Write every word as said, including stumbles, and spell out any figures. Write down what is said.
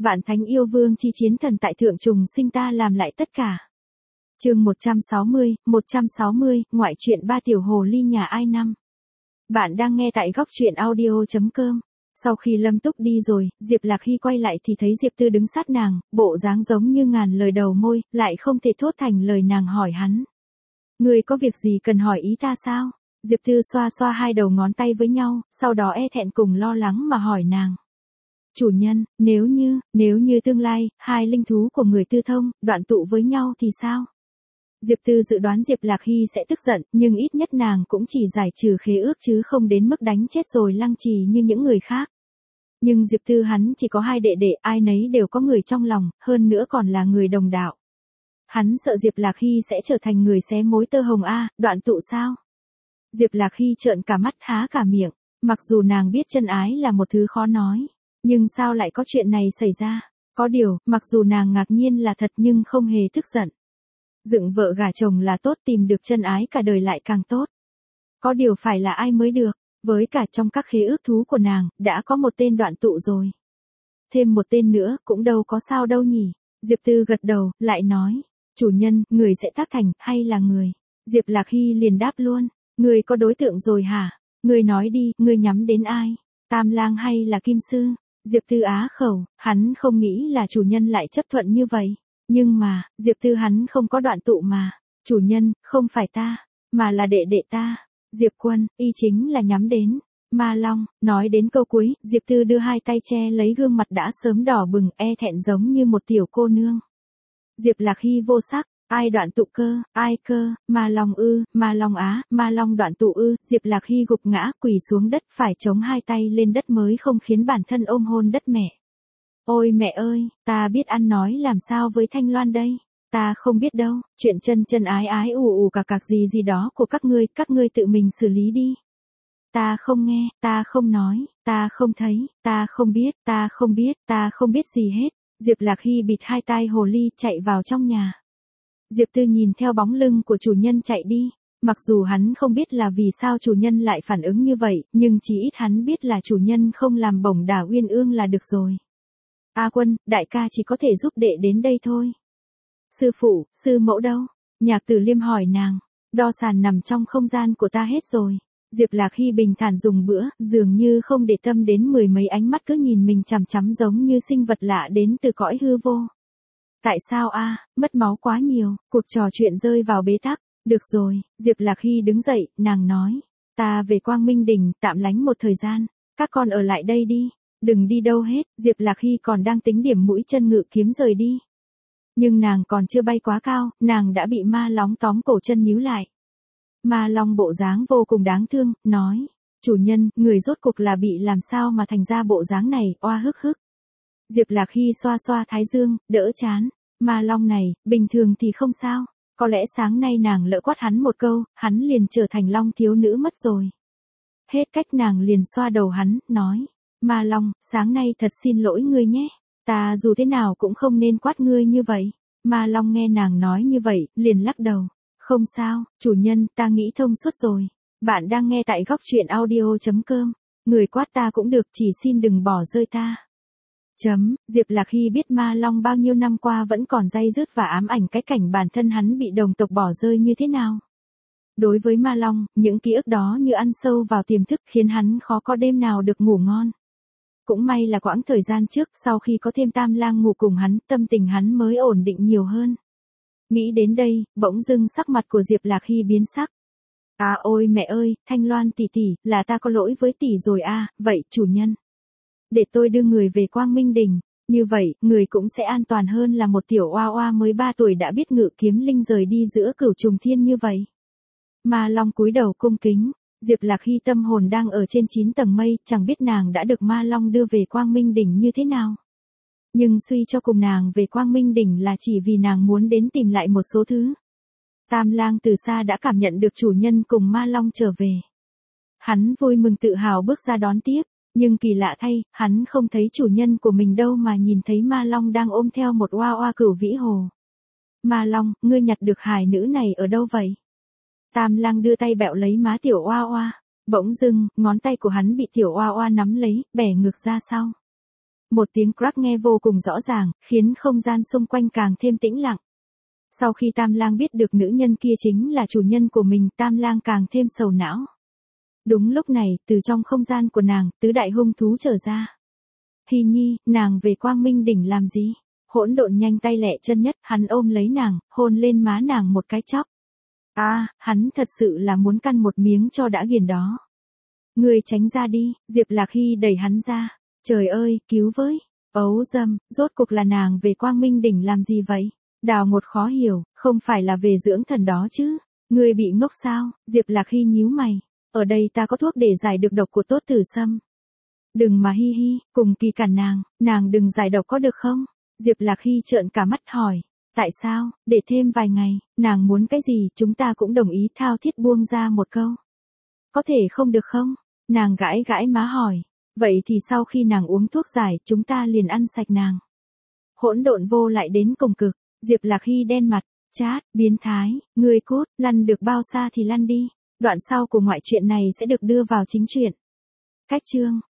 Vạn thánh yêu vương chi chiến thần tại thượng trùng sinh ta làm lại tất cả. Chương một trăm sáu mươi, một trăm sáu mươi, ngoại truyện ba tiểu hồ ly nhà ai năm. Bạn đang nghe tại góc truyện audio chấm com. Sau khi Lâm Túc đi rồi, Diệp Lạc Hy quay lại thì thấy Diệp Tư đứng sát nàng, bộ dáng giống như ngàn lời đầu môi, lại không thể thốt thành lời. Nàng hỏi hắn: "Ngươi có việc gì cần hỏi ý ta sao?" Diệp Tư xoa xoa hai đầu ngón tay với nhau, sau đó e thẹn cùng lo lắng mà hỏi nàng: "Chủ nhân, nếu như, nếu như tương lai, hai linh thú của người tư thông, đoạn tụ với nhau thì sao?" Diệp Tư dự đoán Diệp Lạc Hy sẽ tức giận, nhưng ít nhất nàng cũng chỉ giải trừ khế ước chứ không đến mức đánh chết rồi lăng trì như những người khác. Nhưng Diệp Tư hắn chỉ có hai đệ đệ, ai nấy đều có người trong lòng, hơn nữa còn là người đồng đạo. Hắn sợ Diệp Lạc Hy sẽ trở thành người xé mối tơ hồng a, đoạn tụ sao? Diệp Lạc Hy trợn cả mắt há cả miệng, mặc dù nàng biết chân ái là một thứ khó nói, nhưng sao lại có chuyện này xảy ra? Có điều, mặc dù nàng ngạc nhiên là thật nhưng không hề tức giận. Dựng vợ gả chồng là tốt, tìm được chân ái cả đời lại càng tốt. Có điều phải là ai mới được, với cả trong các khế ước thú của nàng, đã có một tên đoạn tụ rồi. Thêm một tên nữa, cũng đâu có sao đâu nhỉ. Diệp Tư gật đầu, lại nói: "Chủ nhân, người sẽ tác thành, hay là người?" Diệp Lạc Hy liền đáp luôn: "Người có đối tượng rồi hả? Người nói đi, người nhắm đến ai? Tam lang hay là Kim Sư?" Diệp Tư á khẩu, hắn không nghĩ là chủ nhân lại chấp thuận như vậy. Nhưng mà, Diệp Tư hắn không có đoạn tụ mà. "Chủ nhân, không phải ta, mà là đệ đệ ta. Diệp Quân, y chính là nhắm đến Ma Long." Nói đến câu cuối, Diệp Tư đưa hai tay che lấy gương mặt đã sớm đỏ bừng, e thẹn giống như một tiểu cô nương. Diệp Lạc Hy vô sắc: "Ai đoạn tụ cơ, ai cơ, Ma Long ư, Ma Long á, Ma Long đoạn tụ ư?" Diệp Lạc Hy gục ngã, quỳ xuống đất, phải chống hai tay lên đất mới không khiến bản thân ôm hôn đất mẹ. "Ôi mẹ ơi, ta biết ăn nói làm sao với Thanh Loan đây? Ta không biết đâu, chuyện chân chân ái ái ù ù cạc cạc gì gì đó của các ngươi, các ngươi tự mình xử lý đi. Ta không nghe, ta không nói, ta không thấy, ta không biết, ta không biết, ta không biết gì hết." Diệp Lạc Hy bịt hai tai hồ ly, chạy vào trong nhà. Diệp Tư nhìn theo bóng lưng của chủ nhân chạy đi. Mặc dù hắn không biết là vì sao chủ nhân lại phản ứng như vậy, nhưng chỉ ít hắn biết là chủ nhân không làm bổng đả uyên ương là được rồi. "A Quân, đại ca chỉ có thể giúp đệ đến đây thôi." "Sư phụ, sư mẫu đâu?" Nhạc Tử Liêm hỏi nàng. "Đo sàn nằm trong không gian của ta hết rồi." Diệp Lạc Hy bình thản dùng bữa, dường như không để tâm đến mười mấy ánh mắt cứ nhìn mình chằm chằm giống như sinh vật lạ đến từ cõi hư vô. "Tại sao a, mất máu quá nhiều." Cuộc trò chuyện rơi vào bế tắc. "Được rồi." Diệp Lạc Hy đứng dậy, nàng nói: "Ta về Quang Minh Đỉnh, tạm lánh một thời gian. Các con ở lại đây đi. Đừng đi đâu hết." Diệp Lạc Hy còn đang tính điểm mũi chân ngự kiếm rời đi. Nhưng nàng còn chưa bay quá cao, nàng đã bị Ma Long tóm cổ chân níu lại. Ma Long bộ dáng vô cùng đáng thương, nói: "Chủ nhân, người rốt cuộc là bị làm sao mà thành ra bộ dáng này, oa hức hức." Diệp Lạc Hy xoa xoa thái dương, đỡ chán. Ma Long này, bình thường thì không sao. Có lẽ sáng nay nàng lỡ quát hắn một câu, hắn liền trở thành Long thiếu nữ mất rồi. Hết cách nàng liền xoa đầu hắn, nói: "Ma Long, sáng nay thật xin lỗi ngươi nhé. Ta dù thế nào cũng không nên quát ngươi như vậy." Ma Long nghe nàng nói như vậy, liền lắc đầu: "Không sao, chủ nhân, ta nghĩ thông suốt rồi." Bạn đang nghe tại góc truyện audio chấm com. Người quát ta cũng được, chỉ xin đừng bỏ rơi ta. Chấm, Diệp Lạc Hy biết Ma Long bao nhiêu năm qua vẫn còn day dứt và ám ảnh cái cảnh bản thân hắn bị đồng tộc bỏ rơi như thế nào. Đối với Ma Long, những ký ức đó như ăn sâu vào tiềm thức khiến hắn khó có đêm nào được ngủ ngon. Cũng may là quãng thời gian trước, sau khi có thêm Tam Lang ngủ cùng hắn, tâm tình hắn mới ổn định nhiều hơn. Nghĩ đến đây, bỗng dưng sắc mặt của Diệp Lạc Hy biến sắc. "À ôi mẹ ơi, Thanh Loan tỷ tỷ, là ta có lỗi với tỷ rồi a, vậy chủ nhân, để tôi đưa người về Quang Minh Đỉnh, như vậy, người cũng sẽ an toàn hơn là một tiểu oa oa mới ba tuổi đã biết ngự kiếm linh rời đi giữa cửu trùng thiên như vậy." Ma Long cúi đầu cung kính. Diệp Lạc Hy tâm hồn đang ở trên chín tầng mây, chẳng biết nàng đã được Ma Long đưa về Quang Minh Đỉnh như thế nào. Nhưng suy cho cùng nàng về Quang Minh Đỉnh là chỉ vì nàng muốn đến tìm lại một số thứ. Tam Lang từ xa đã cảm nhận được chủ nhân cùng Ma Long trở về. Hắn vui mừng tự hào bước ra đón tiếp, nhưng kỳ lạ thay, hắn không thấy chủ nhân của mình đâu mà nhìn thấy Ma Long đang ôm theo một oa oa cửu vĩ hồ. "Ma Long, ngươi nhặt được hài nữ này ở đâu vậy?" Tam Lang đưa tay bẹo lấy má tiểu oa oa. Bỗng dưng, ngón tay của hắn bị tiểu oa oa nắm lấy, bẻ ngược ra sau. Một tiếng crack nghe vô cùng rõ ràng, khiến không gian xung quanh càng thêm tĩnh lặng. Sau khi Tam Lang biết được nữ nhân kia chính là chủ nhân của mình, Tam Lang càng thêm sầu não. Đúng lúc này, từ trong không gian của nàng, tứ đại hung thú trở ra. Hy Nhi, nàng về Quang Minh đỉnh làm gì? Hỗn Độn nhanh tay lẹ chân nhất, hắn ôm lấy nàng, hôn lên má nàng một cái chóc. A, à, hắn thật sự là muốn căn một miếng cho đã ghiền đó. Ngươi tránh ra đi, Diệp Lạc Hy đẩy hắn ra. Trời ơi, cứu với. Ấu dâm, rốt cuộc là nàng về Quang Minh đỉnh làm gì vậy? Đào Ngột khó hiểu, không phải là về dưỡng thần đó chứ? Ngươi bị ngốc sao? Diệp Lạc Hy nhíu mày. Ở đây ta có thuốc để giải được độc của Tốt Tử Sâm. Đừng mà hi hi, cùng Kỳ cản nàng, nàng đừng giải độc có được không? Diệp Lạc Hy trợn cả mắt hỏi. Tại sao, để thêm vài ngày, nàng muốn cái gì chúng ta cũng đồng ý, thao thiết buông ra một câu. Có thể không được không? Nàng gãi gãi má hỏi. Vậy thì sau khi nàng uống thuốc giải, chúng ta liền ăn sạch nàng. Hỗn Độn vô lại đến cùng cực, Diệp Lạc Hy đen mặt, chát, biến thái, ngươi cút, lăn được bao xa thì lăn đi. Đoạn sau của ngoại truyện này sẽ được đưa vào chính truyện. Cách chương